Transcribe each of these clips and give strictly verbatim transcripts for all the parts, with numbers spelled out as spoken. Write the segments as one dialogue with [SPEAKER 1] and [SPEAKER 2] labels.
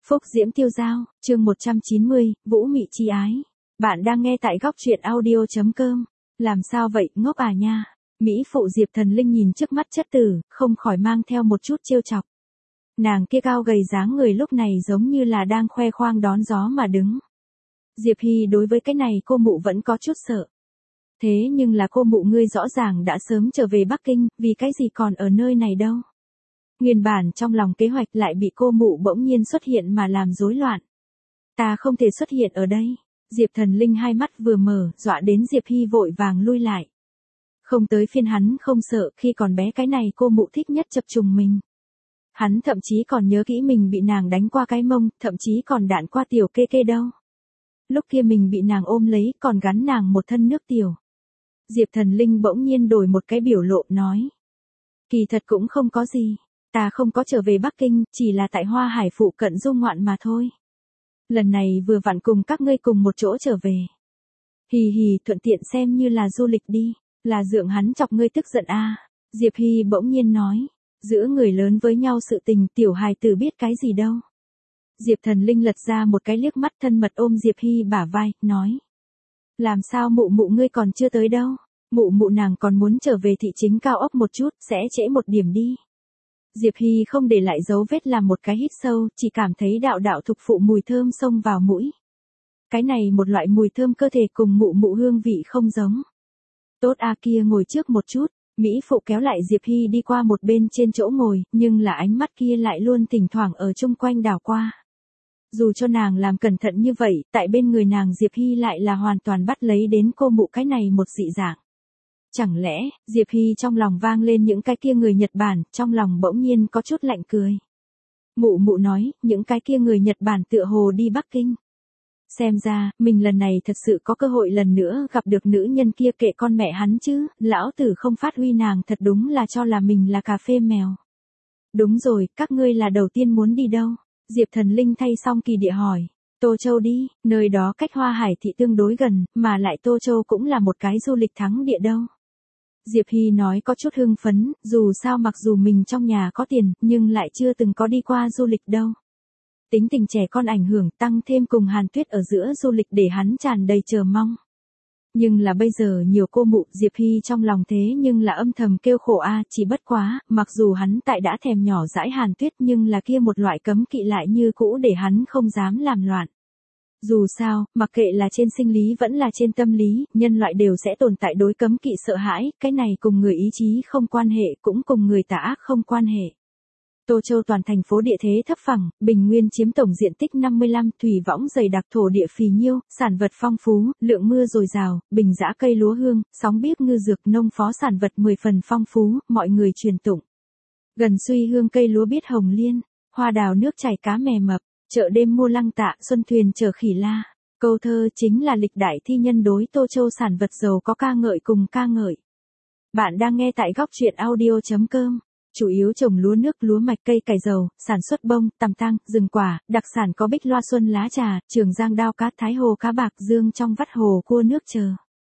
[SPEAKER 1] Phúc Diễm Tiêu Dao, chương một trăm chín mươi, Vũ Mị Chi Ái. Bạn đang nghe tại góc truyện audio chấm com. Làm sao vậy, ngốc à nha? Mỹ phụ Diệp Thần Linh nhìn trước mắt chất tử, không khỏi mang theo một chút trêu chọc. Nàng kia cao gầy dáng người lúc này giống như là đang khoe khoang đón gió mà đứng. Diệp Hy đối với cái này cô mụ vẫn có chút sợ. Thế nhưng là cô mụ ngươi rõ ràng đã sớm trở về Bắc Kinh, vì cái gì còn ở nơi này đâu? Nguyên bản trong lòng kế hoạch lại bị cô mụ bỗng nhiên xuất hiện mà làm rối loạn. Ta không thể xuất hiện ở đây. Diệp Thần Linh hai mắt vừa mở, dọa đến Diệp Hy vội vàng lui lại. Không tới phiên hắn không sợ, khi còn bé cái này cô mụ thích nhất chập trùng mình. Hắn thậm chí còn nhớ kỹ mình bị nàng đánh qua cái mông, thậm chí còn đạn qua tiểu kê kê đâu. Lúc kia mình bị nàng ôm lấy, còn gắn nàng một thân nước tiểu. Diệp Thần Linh bỗng nhiên đổi một cái biểu lộ nói. Kỳ thật cũng không có gì. Ta không có trở về Bắc Kinh, chỉ là tại Hoa Hải phụ cận du ngoạn mà thôi. Lần này vừa vặn cùng các ngươi cùng một chỗ trở về. Hì hì, thuận tiện xem như là du lịch đi, là dượng hắn chọc ngươi tức giận a. À. Diệp Hy bỗng nhiên nói, giữa người lớn với nhau sự tình tiểu hài tử biết cái gì đâu. Diệp Thần Linh lật ra một cái liếc mắt thân mật ôm Diệp Hy bả vai, nói. Làm sao mụ mụ ngươi còn chưa tới đâu, mụ mụ nàng còn muốn trở về thị chính cao ốc một chút, sẽ trễ một điểm đi. Diệp Hy không để lại dấu vết làm một cái hít sâu, chỉ cảm thấy đạo đạo thục phụ mùi thơm xông vào mũi. Cái này một loại mùi thơm cơ thể cùng mụ mụ hương vị không giống. Tốt a kia ngồi trước một chút, Mỹ phụ kéo lại Diệp Hy đi qua một bên trên chỗ ngồi, nhưng là ánh mắt kia lại luôn thỉnh thoảng ở chung quanh đảo qua. Dù cho nàng làm cẩn thận như vậy, tại bên người nàng Diệp Hy lại là hoàn toàn bắt lấy đến cô mụ cái này một dị dạng. Chẳng lẽ, Diệp Hy trong lòng vang lên những cái kia người Nhật Bản, trong lòng bỗng nhiên có chút lạnh cười. Mụ mụ nói, những cái kia người Nhật Bản tựa hồ đi Bắc Kinh. Xem ra, mình lần này thật sự có cơ hội lần nữa gặp được nữ nhân kia, kệ con mẹ hắn chứ, lão tử không phát huy nàng thật đúng là cho là mình là cà phê mèo. Đúng rồi, các ngươi là đầu tiên muốn đi đâu? Diệp Thần Linh thay xong kỳ địa hỏi. Tô Châu đi, nơi đó cách Hoa Hải thị tương đối gần, mà lại Tô Châu cũng là một cái du lịch thắng địa đâu. Diệp Hy nói có chút hưng phấn, dù sao mặc dù mình trong nhà có tiền, nhưng lại chưa từng có đi qua du lịch đâu. Tính tình trẻ con ảnh hưởng tăng thêm cùng Hàn Tuyết ở giữa du lịch để hắn tràn đầy chờ mong. Nhưng là bây giờ nhiều cô mụ, Diệp Hy trong lòng thế nhưng là âm thầm kêu khổ a, chỉ bất quá, mặc dù hắn tại đã thèm nhỏ dãi Hàn Tuyết nhưng là kia một loại cấm kỵ lại như cũ để hắn không dám làm loạn. Dù sao, mặc kệ là trên sinh lý vẫn là trên tâm lý, nhân loại đều sẽ tồn tại đối cấm kỵ sợ hãi, cái này cùng người ý chí không quan hệ, cũng cùng người tà ác không quan hệ. Tô Châu toàn thành phố địa thế thấp phẳng, bình nguyên chiếm tổng diện tích năm mươi lăm, thủy võng dày đặc, thổ địa phì nhiêu, sản vật phong phú, lượng mưa dồi dào, bình dã cây lúa hương, sóng biếc ngư dược, nông phó sản vật mười phần phong phú, mọi người truyền tụng. Gần suy hương cây lúa biết hồng liên, hoa đào nước chảy cá mè mập. Chợ đêm mua lăng tạ, xuân thuyền chở khỉ la. Câu thơ chính là lịch đại thi nhân đối Tô Châu sản vật giàu có ca ngợi cùng ca ngợi. Bạn đang nghe tại góc truyện audio chấm com. Chủ yếu trồng lúa nước, lúa mạch, cây cải dầu, sản xuất bông, tằm tang, rừng quả, đặc sản có bích loa xuân lá trà, Trường Giang đao cá, Thái Hồ cá bạc, dương trong vắt hồ cua nước chờ.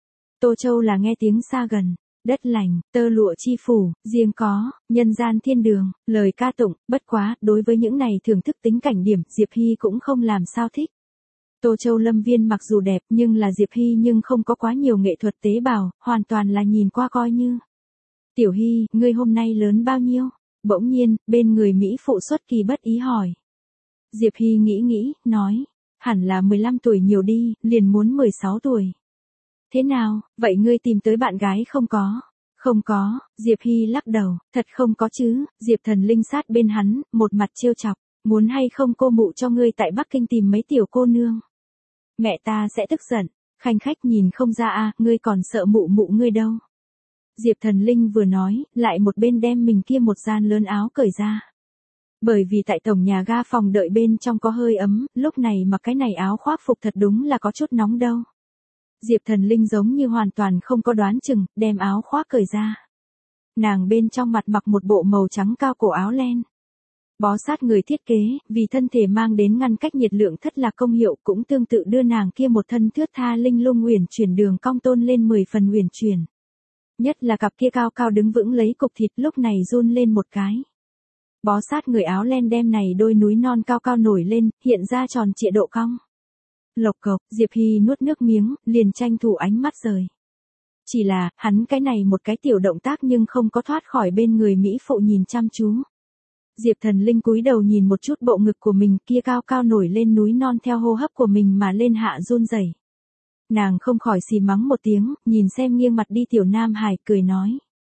[SPEAKER 1] Tô Châu là nghe tiếng xa gần. Đất lành, tơ lụa chi phủ, riêng có, nhân gian thiên đường, lời ca tụng, bất quá, đối với những này thưởng thức tính cảnh điểm, Diệp Hy cũng không làm sao thích. Tô Châu lâm viên mặc dù đẹp nhưng là Diệp Hy nhưng không có quá nhiều nghệ thuật tế bào, hoàn toàn là nhìn qua coi như. Tiểu Hy, ngươi hôm nay lớn bao nhiêu? Bỗng nhiên, bên người Mỹ phụ xuất kỳ bất ý hỏi. Diệp Hy nghĩ nghĩ, nói, hẳn là mười lăm tuổi nhiều đi, liền muốn mười sáu tuổi. Thế nào, vậy ngươi tìm tới bạn gái không có? Không có, Diệp Hy lắc đầu, thật không có chứ, Diệp Thần Linh sát bên hắn, một mặt trêu chọc, muốn hay không cô mụ cho ngươi tại Bắc Kinh tìm mấy tiểu cô nương. Mẹ ta sẽ tức giận, khanh khách nhìn không ra a, ngươi còn sợ mụ mụ ngươi đâu. Diệp Thần Linh vừa nói, lại một bên đem mình kia một gian lớn áo cởi ra. Bởi vì tại tổng nhà ga phòng đợi bên trong có hơi ấm, lúc này mặc cái này áo khoác phục thật đúng là có chút nóng đâu. Diệp Thần Linh giống như hoàn toàn không có đoán chừng, đem áo khoác cởi ra. Nàng bên trong mặt mặc một bộ màu trắng cao cổ áo len. Bó sát người thiết kế, vì thân thể mang đến ngăn cách nhiệt lượng thất lạc công hiệu, cũng tương tự đưa nàng kia một thân thướt tha linh lung uyển chuyển đường cong tôn lên mười phần uyển chuyển. Nhất là cặp kia cao cao đứng vững lấy cục thịt lúc này run lên một cái. Bó sát người áo len đem này đôi núi non cao cao nổi lên, hiện ra tròn trịa độ cong. Lộc cộc, Diệp Hy nuốt nước miếng, liền tranh thủ ánh mắt rời. Chỉ là, hắn cái này một cái tiểu động tác nhưng không có thoát khỏi bên người Mỹ phụ nhìn chăm chú. Diệp Thần Linh cúi đầu nhìn một chút bộ ngực của mình kia cao cao nổi lên núi non theo hô hấp của mình mà lên hạ run rẩy. Nàng không khỏi xì mắng một tiếng, nhìn xem nghiêng mặt đi tiểu Nam Hải, cười nói.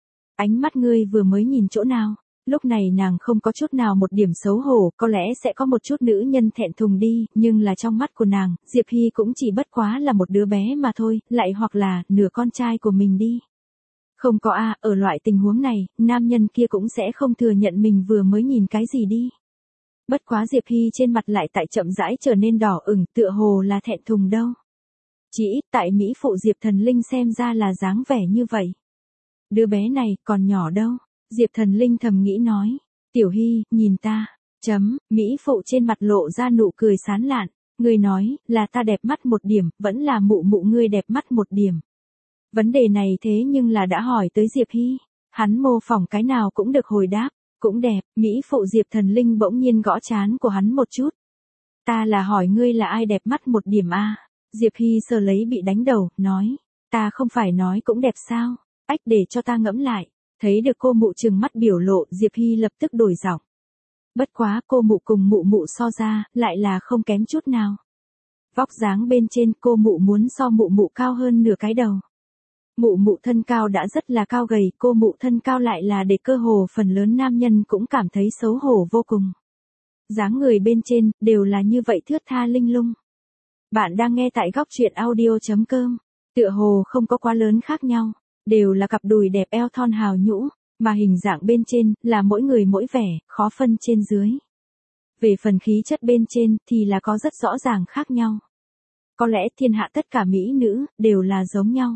[SPEAKER 1] Ánh mắt ngươi vừa mới nhìn chỗ nào? Lúc này nàng không có chút nào một điểm xấu hổ, có lẽ sẽ có một chút nữ nhân thẹn thùng đi, nhưng là trong mắt của nàng, Diệp Hy cũng chỉ bất quá là một đứa bé mà thôi, lại hoặc là, nửa con trai của mình đi. Không có a, ở loại tình huống này, nam nhân kia cũng sẽ không thừa nhận mình vừa mới nhìn cái gì đi. Bất quá Diệp Hy trên mặt lại tại chậm rãi trở nên đỏ ửng, tựa hồ là thẹn thùng đâu. Chỉ ít tại Mỹ phụ Diệp Thần Linh xem ra là dáng vẻ như vậy. Đứa bé này còn nhỏ đâu. Diệp Thần Linh thầm nghĩ nói. Tiểu Hy, nhìn ta. Chấm, Mỹ phụ trên mặt lộ ra nụ cười sán lạn. Ngươi nói, là ta đẹp mắt một điểm, vẫn là mụ mụ ngươi đẹp mắt một điểm. Vấn đề này thế nhưng là đã hỏi tới Diệp Hy. Hắn mô phỏng cái nào cũng được hồi đáp. Cũng đẹp, Mỹ phụ Diệp Thần Linh bỗng nhiên gõ trán của hắn một chút. Ta là hỏi ngươi là ai đẹp mắt một điểm a? Diệp Hy sờ lấy bị đánh đầu, nói. Ta không phải nói cũng đẹp sao? Ách, để cho ta ngẫm lại. Thấy được cô mụ trừng mắt biểu lộ, Diệp Hy lập tức đổi giọng. Bất quá cô mụ cùng mụ mụ so ra, lại là không kém chút nào. Vóc dáng bên trên cô mụ muốn so mụ mụ cao hơn nửa cái đầu. Mụ mụ thân cao đã rất là cao gầy, cô mụ thân cao lại là để cơ hồ phần lớn nam nhân cũng cảm thấy xấu hổ vô cùng. Dáng người bên trên, đều là như vậy thướt tha linh lung. Bạn đang nghe tại góc truyện audio chấm com, tựa hồ không có quá lớn khác nhau. Đều là cặp đùi đẹp eo thon hào nhũ, mà hình dạng bên trên là mỗi người mỗi vẻ, khó phân trên dưới. Về phần khí chất bên trên thì là có rất rõ ràng khác nhau. Có lẽ thiên hạ tất cả mỹ nữ đều là giống nhau.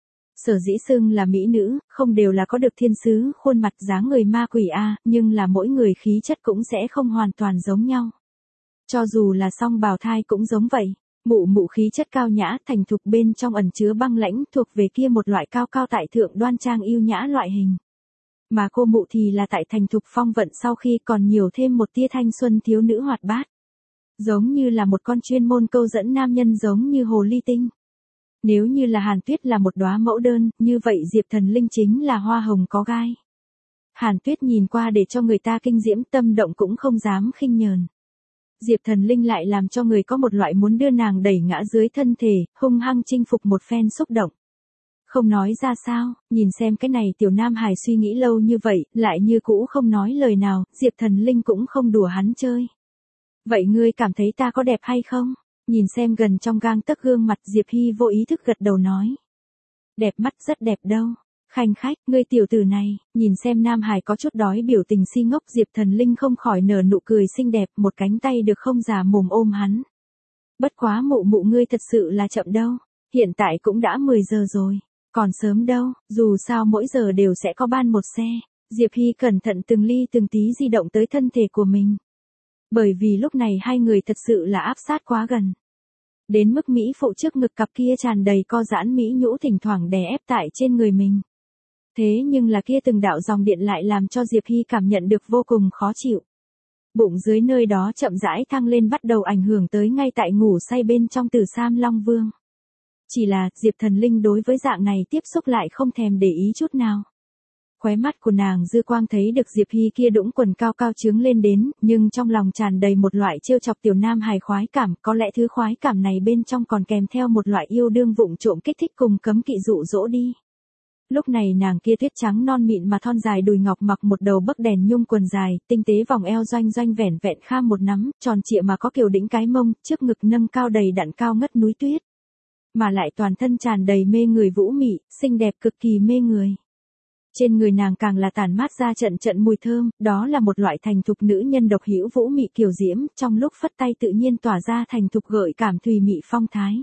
[SPEAKER 1] Sở dĩ xưng là mỹ nữ, không đều là có được thiên sứ khuôn mặt dáng người ma quỷ a, nhưng là mỗi người khí chất cũng sẽ không hoàn toàn giống nhau. Cho dù là song bào thai cũng giống vậy. Mụ mụ khí chất cao nhã, thành thục bên trong ẩn chứa băng lãnh, thuộc về kia một loại cao cao tại thượng đoan trang yêu nhã loại hình. Mà cô mụ thì là tại thành thục phong vận sau khi còn nhiều thêm một tia thanh xuân thiếu nữ hoạt bát. Giống như là một con chuyên môn câu dẫn nam nhân giống như hồ ly tinh. Nếu như là Hàn Tuyết là một đóa mẫu đơn, như vậy Diệp Thần Linh chính là hoa hồng có gai. Hàn Tuyết nhìn qua để cho người ta kinh diễm tâm động cũng không dám khinh nhờn. Diệp Thần Linh lại làm cho người có một loại muốn đưa nàng đẩy ngã dưới thân thể, hung hăng chinh phục một phen xúc động. Không nói ra sao, nhìn xem cái này tiểu Nam Hải suy nghĩ lâu như vậy, lại như cũ không nói lời nào, Diệp Thần Linh cũng không đùa hắn chơi. Vậy ngươi cảm thấy ta có đẹp hay không? Nhìn xem gần trong gang tấc gương mặt Diệp Hy vô ý thức gật đầu nói. Đẹp mắt rất đẹp đâu. Khanh khách, ngươi tiểu tử này, nhìn xem Nam Hải có chút đói biểu tình si ngốc, Diệp Thần Linh không khỏi nở nụ cười xinh đẹp, một cánh tay được không già mồm ôm hắn. Bất quá mụ mụ ngươi thật sự là chậm đâu, hiện tại cũng đã mười giờ rồi, còn sớm đâu, dù sao mỗi giờ đều sẽ có ban một xe. Diệp Hy cẩn thận từng ly từng tí di động tới thân thể của mình. Bởi vì lúc này hai người thật sự là áp sát quá gần. Đến mức Mỹ phụ trước ngực cặp kia tràn đầy co giãn Mỹ nhũ thỉnh thoảng đè ép tại trên người mình. Thế nhưng là kia từng đạo dòng điện lại làm cho Diệp Hy cảm nhận được vô cùng khó chịu. Bụng dưới nơi đó chậm rãi thăng lên bắt đầu ảnh hưởng tới ngay tại ngủ say bên trong Tử Sam Long Vương. Chỉ là Diệp Thần Linh đối với dạng này tiếp xúc lại không thèm để ý chút nào. Khóe mắt của nàng dư quang thấy được Diệp Hy kia đũng quần cao cao trướng lên đến, nhưng trong lòng tràn đầy một loại trêu chọc tiểu Nam Hài khoái cảm, có lẽ thứ khoái cảm này bên trong còn kèm theo một loại yêu đương vụng trộm kích thích cùng cấm kỵ dụ dỗ đi. Lúc này nàng kia tuyết trắng non mịn mà thon dài đùi ngọc mặc một đầu bấc đèn nhung quần dài, tinh tế vòng eo doanh doanh vẻn vẹn kham một nắm, tròn trịa mà có kiểu đĩnh cái mông, trước ngực nâng cao đầy đặn cao ngất núi tuyết. Mà lại toàn thân tràn đầy mê người vũ mị, xinh đẹp cực kỳ mê người. Trên người nàng càng là tản mát ra trận trận mùi thơm, đó là một loại thành thục nữ nhân độc hữu vũ mị kiều diễm, trong lúc phất tay tự nhiên tỏa ra thành thục gợi cảm thùy mị phong thái.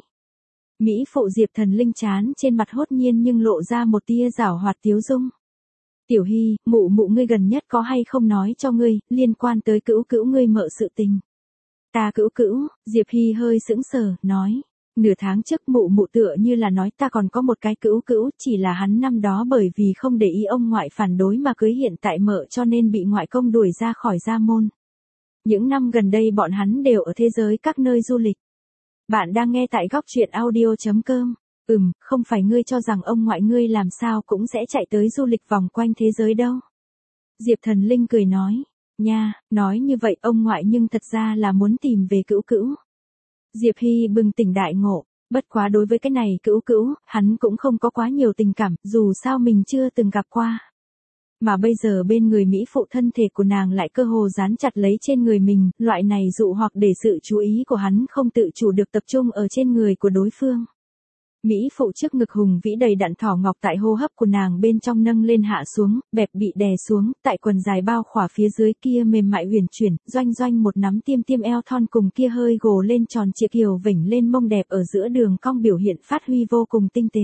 [SPEAKER 1] Mỹ phụ Diệp Thần Linh chán trên mặt hốt nhiên nhưng lộ ra một tia giảo hoạt tiếu dung. Tiểu Hy, mụ mụ ngươi gần nhất có hay không nói cho ngươi, liên quan tới cữu cữu ngươi mợ sự tình. Ta cữu cữu, Diệp Hy hơi sững sờ, nói. Nửa tháng trước mụ mụ tựa như là nói ta còn có một cái cữu cữu, chỉ là hắn năm đó bởi vì không để ý ông ngoại phản đối mà cưới hiện tại mợ cho nên bị ngoại công đuổi ra khỏi gia môn. Những năm gần đây bọn hắn đều ở thế giới các nơi du lịch. Bạn đang nghe tại góc truyện audio chấm com. Ừm, không phải ngươi cho rằng ông ngoại ngươi làm sao cũng sẽ chạy tới du lịch vòng quanh thế giới đâu. Diệp Thần Linh cười nói, nha, nói như vậy ông ngoại nhưng thật ra là muốn tìm về cữu cữu. Diệp Hy bừng tỉnh đại ngộ, bất quá đối với cái này cữu cữu, hắn cũng không có quá nhiều tình cảm, dù sao mình chưa từng gặp qua. Mà bây giờ bên người Mỹ phụ thân thể của nàng lại cơ hồ dán chặt lấy trên người mình, loại này dụ hoặc để sự chú ý của hắn không tự chủ được tập trung ở trên người của đối phương. Mỹ phụ trước ngực hùng vĩ đầy đặn thỏ ngọc tại hô hấp của nàng bên trong nâng lên hạ xuống, bẹp bị đè xuống, tại quần dài bao khỏa phía dưới kia mềm mại huyền chuyển, doanh doanh một nắm tiêm tiêm eo thon cùng kia hơi gồ lên tròn trịa kiều vểnh lên mông đẹp ở giữa đường cong biểu hiện phát huy vô cùng tinh tế.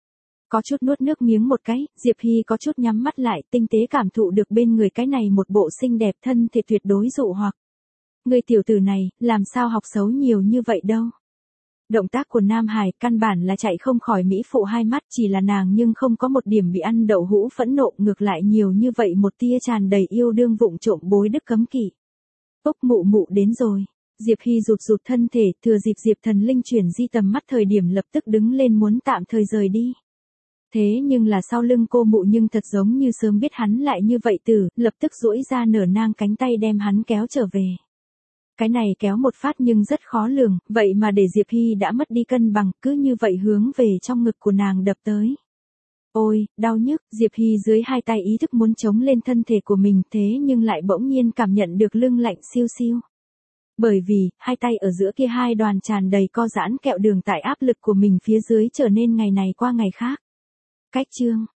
[SPEAKER 1] Có chút nuốt nước miếng một cái, Diệp Hy có chút nhắm mắt lại, tinh tế cảm thụ được bên người cái này một bộ xinh đẹp thân thể tuyệt đối dụ hoặc. Người tiểu tử này, làm sao học xấu nhiều như vậy đâu. Động tác của Nam Hải căn bản là chạy không khỏi Mỹ phụ hai mắt, chỉ là nàng nhưng không có một điểm bị ăn đậu hũ phẫn nộ, ngược lại nhiều như vậy một tia tràn đầy yêu đương vụng trộm bối đức cấm kỵ. Úc mụ mụ đến rồi. Diệp Hy rụt rụt thân thể, thừa dịp Diệp Thần Linh chuyển di tầm mắt thời điểm lập tức đứng lên muốn tạm thời rời đi. Thế nhưng là sau lưng cô mụ nhưng thật giống như sớm biết hắn lại như vậy tử, lập tức duỗi ra nở nang cánh tay đem hắn kéo trở về. Cái này kéo một phát nhưng rất khó lường, vậy mà để Diệp Hy đã mất đi cân bằng, cứ như vậy hướng về trong ngực của nàng đập tới. Ôi, đau nhức, Diệp Hy dưới hai tay ý thức muốn chống lên thân thể của mình thế nhưng lại bỗng nhiên cảm nhận được lưng lạnh siêu siêu. Bởi vì, hai tay ở giữa kia hai đoàn tràn đầy co giãn kẹo đường tại áp lực của mình phía dưới trở nên ngày này qua ngày khác. Cách chương,